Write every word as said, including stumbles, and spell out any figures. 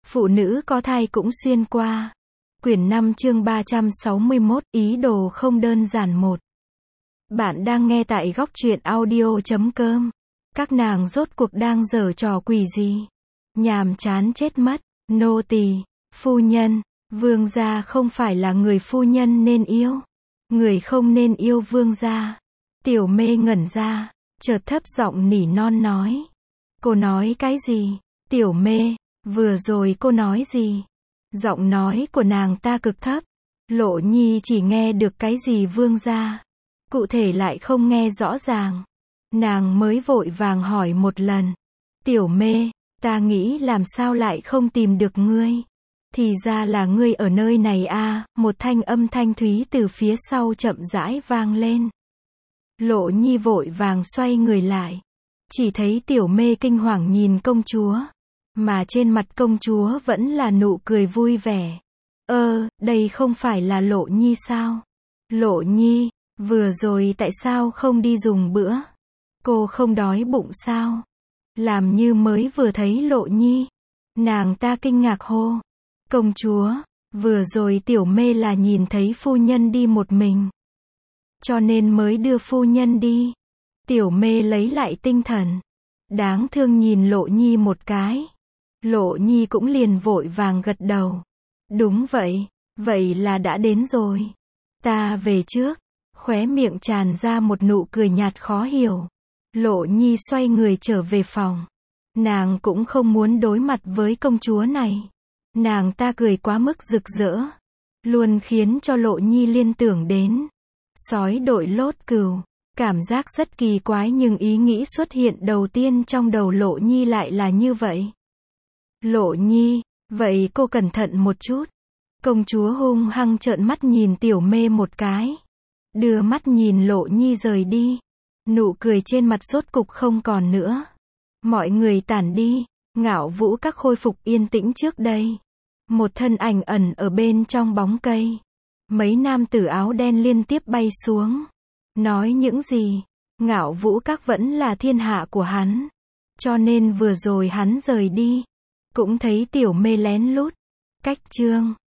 Phụ nữ có thai cũng xuyên qua. Quyển năm chương ba trăm sáu mươi mốt, ý đồ không đơn giản một. Bạn đang nghe tại góc truyện audio chấm com. Các nàng rốt cuộc đang giở trò quỷ gì? Nhàm chán chết mất. Nô tỳ, phu nhân, vương gia không phải là người phu nhân nên yêu. Người không nên yêu vương gia. Tiểu Mê ngẩn ra, chợt thấp giọng nỉ non nói. Cô nói cái gì? Tiểu Mê, vừa rồi cô nói gì? Giọng nói của nàng ta cực thấp. Lộ Nhi chỉ nghe được cái gì vương gia, cụ thể lại không nghe rõ ràng. Nàng mới vội vàng hỏi một lần. Tiểu Mê, ta nghĩ làm sao lại không tìm được ngươi? Thì ra là ngươi ở nơi này a. Một thanh âm thanh thúy từ phía sau chậm rãi vang lên. Lộ Nhi vội vàng xoay người lại. Chỉ thấy Tiểu Mê kinh hoàng nhìn công chúa. Mà trên mặt công chúa vẫn là nụ cười vui vẻ. Ơ, đây không phải là Lộ Nhi sao? Lộ Nhi, vừa rồi tại sao không đi dùng bữa? Cô không đói bụng sao? Làm như mới vừa thấy Lộ Nhi. Nàng ta kinh ngạc hô. Công chúa, vừa rồi Tiểu Mê là nhìn thấy phu nhân đi một mình, cho nên mới đưa phu nhân đi. Tiểu Mê lấy lại tinh thần. Đáng thương nhìn Lộ Nhi một cái. Lộ Nhi cũng liền vội vàng gật đầu. Đúng vậy, vậy là đã đến rồi. Ta về trước. Khóe miệng tràn ra một nụ cười nhạt khó hiểu. Lộ Nhi xoay người trở về phòng. Nàng cũng không muốn đối mặt với công chúa này. Nàng ta cười quá mức rực rỡ, luôn khiến cho Lộ Nhi liên tưởng đến sói đội lốt cừu. Cảm giác rất kỳ quái nhưng ý nghĩ xuất hiện đầu tiên trong đầu Lộ Nhi lại là như vậy. Lộ Nhi, vậy cô cẩn thận một chút. Công chúa hung hăng trợn mắt nhìn Tiểu Mê một cái. Đưa mắt nhìn Lộ Nhi rời đi. Nụ cười trên mặt rốt cục không còn nữa. Mọi người tản đi. Ngạo Vũ Các khôi phục yên tĩnh trước đây. Một thân ảnh ẩn ở bên trong bóng cây. Mấy nam tử áo đen liên tiếp bay xuống. Nói những gì? Ngạo Vũ Các vẫn là thiên hạ của hắn. Cho nên vừa rồi hắn rời đi. Cũng thấy Tiểu Mê lén lút. Cách chương